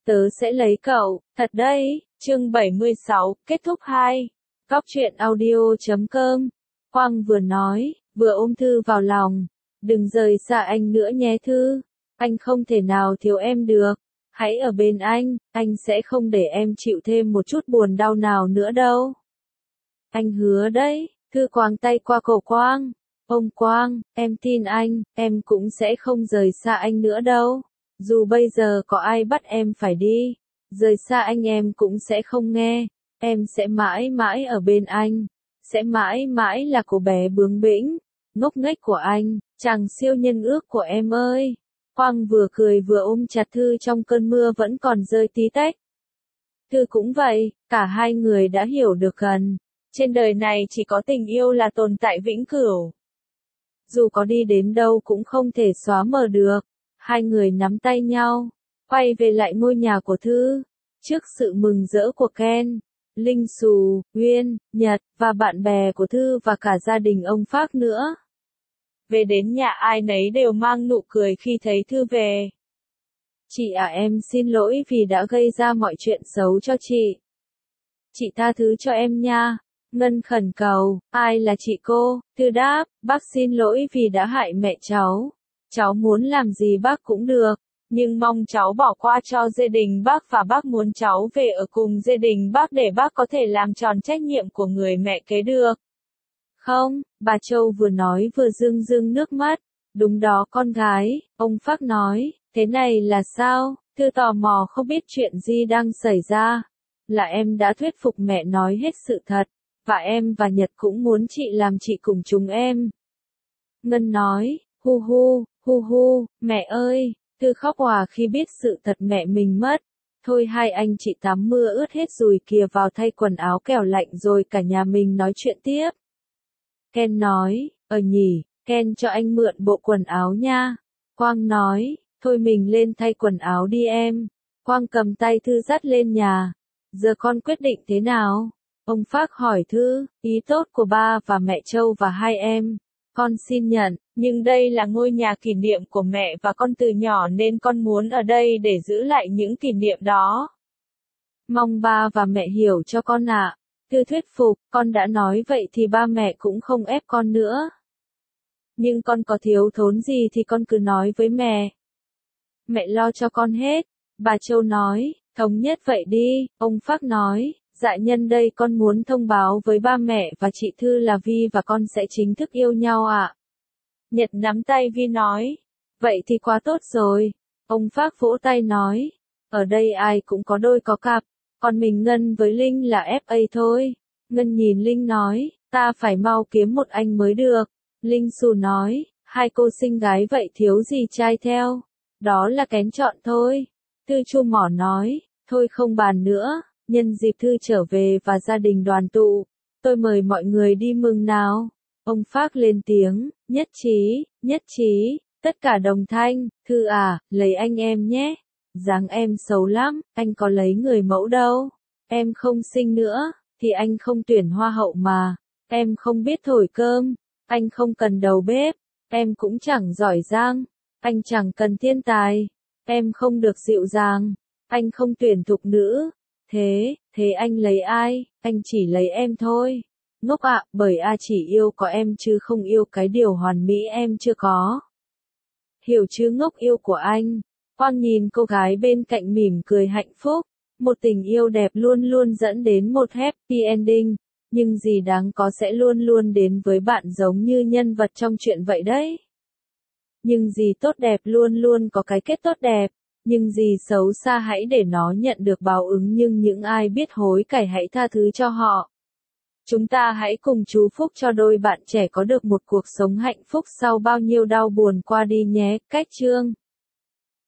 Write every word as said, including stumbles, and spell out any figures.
Tớ sẽ lấy cậu, thật đấy. Chương bảy mươi sáu, kết thúc hai. Góc truyện audio chấm com. Quang vừa nói, vừa ôm Thư vào lòng. Đừng rời xa anh nữa nhé Thư. Anh không thể nào thiếu em được. Hãy ở bên anh, anh sẽ không để em chịu thêm một chút buồn đau nào nữa đâu. Anh hứa đấy. Thư quàng tay qua cổ Quang. Ông Quang, em tin anh, em cũng sẽ không rời xa anh nữa đâu. Dù bây giờ có ai bắt em phải đi, rời xa anh em cũng sẽ không nghe. Em sẽ mãi mãi ở bên anh. Sẽ mãi mãi là cô bé bướng bỉnh, ngốc nghếch của anh, chàng siêu nhân ước của em ơi. Quang vừa cười vừa ôm chặt Thư trong cơn mưa vẫn còn rơi tí tách. Thư cũng vậy, cả hai người đã hiểu được gần. Trên đời này chỉ có tình yêu là tồn tại vĩnh cửu. Dù có đi đến đâu cũng không thể xóa mờ được. Hai người nắm tay nhau, quay về lại ngôi nhà của Thư. Trước sự mừng rỡ của Ken, Linh Xù, Uyên, Nhật, và bạn bè của Thư và cả gia đình ông Phác nữa. Về đến nhà ai nấy đều mang nụ cười khi thấy Thư về. Chị à em xin lỗi vì đã gây ra mọi chuyện xấu cho chị. Chị tha thứ cho em nha. Ngân khẩn cầu, ai là chị cô? Thư đáp, bác xin lỗi vì đã hại mẹ cháu. Cháu muốn làm gì bác cũng được, nhưng mong cháu bỏ qua cho gia đình bác và bác muốn cháu về ở cùng gia đình bác để bác có thể làm tròn trách nhiệm của người mẹ kế được. Không, bà Châu vừa nói vừa rưng rưng nước mắt. Đúng đó con gái, ông Phác nói, thế này là sao? Thư tò mò không biết chuyện gì đang xảy ra. Là em đã thuyết phục mẹ nói hết sự thật, và em và Nhật cũng muốn chị làm chị cùng chúng em. Ngân nói, hu hu, hu hu, mẹ ơi. Thư khóc òa khi biết sự thật mẹ mình mất. Thôi hai anh chị tắm mưa ướt hết rồi kìa vào thay quần áo kẻo lạnh rồi cả nhà mình nói chuyện tiếp. Ken nói, ờ nhỉ, Ken cho anh mượn bộ quần áo nha. Quang nói, thôi mình lên thay quần áo đi em. Quang cầm tay Thư dắt lên nhà. Giờ con quyết định thế nào? Ông Phác hỏi Thư, ý tốt của ba và mẹ Châu và hai em. Con xin nhận, nhưng đây là ngôi nhà kỷ niệm của mẹ và con từ nhỏ nên con muốn ở đây để giữ lại những kỷ niệm đó. Mong ba và mẹ hiểu cho con ạ. Thư thuyết phục, con đã nói vậy thì ba mẹ cũng không ép con nữa. Nhưng con có thiếu thốn gì thì con cứ nói với mẹ. Mẹ lo cho con hết. Bà Châu nói, thống nhất vậy đi. Ông Phác nói, dạ nhân đây con muốn thông báo với ba mẹ và chị Thư là Vi và con sẽ chính thức yêu nhau ạ. Nhật nắm tay Vi nói, vậy thì quá tốt rồi. Ông Phác vỗ tay nói, ở đây ai cũng có đôi có cặp, còn mình Ngân với Linh là ép a thôi. Ngân nhìn Linh nói, ta phải mau kiếm một anh mới được. Linh Xù nói, hai cô xinh gái vậy thiếu gì trai theo. Đó là kén chọn thôi. Thư Chu Mỏ nói, thôi không bàn nữa. Nhân dịp Thư trở về và gia đình đoàn tụ, tôi mời mọi người đi mừng nào. Ông Phác lên tiếng, nhất trí, nhất trí, tất cả đồng thanh. Thư à, lấy anh em nhé. Dáng em xấu lắm, anh có lấy người mẫu đâu. Em không xinh nữa, thì anh không tuyển hoa hậu mà. Em không biết thổi cơm, anh không cần đầu bếp. Em cũng chẳng giỏi giang, anh chẳng cần thiên tài. Em không được dịu dàng, anh không tuyển thục nữ. Thế, thế anh lấy ai? Anh chỉ lấy em thôi. Ngốc ạ, bởi A chỉ yêu có em chứ không yêu cái điều hoàn mỹ em chưa có. Hiểu chứ ngốc yêu của anh. Quang nhìn cô gái bên cạnh mỉm cười hạnh phúc. Một tình yêu đẹp luôn luôn dẫn đến một happy ending. Nhưng gì đáng có sẽ luôn luôn đến với bạn giống như nhân vật trong chuyện vậy đấy. Nhưng gì tốt đẹp luôn luôn có cái kết tốt đẹp. Nhưng gì xấu xa hãy để nó nhận được báo ứng nhưng những ai biết hối cải hãy tha thứ cho họ. Chúng ta hãy cùng chú phúc cho đôi bạn trẻ có được một cuộc sống hạnh phúc sau bao nhiêu đau buồn qua đi nhé. Cách chương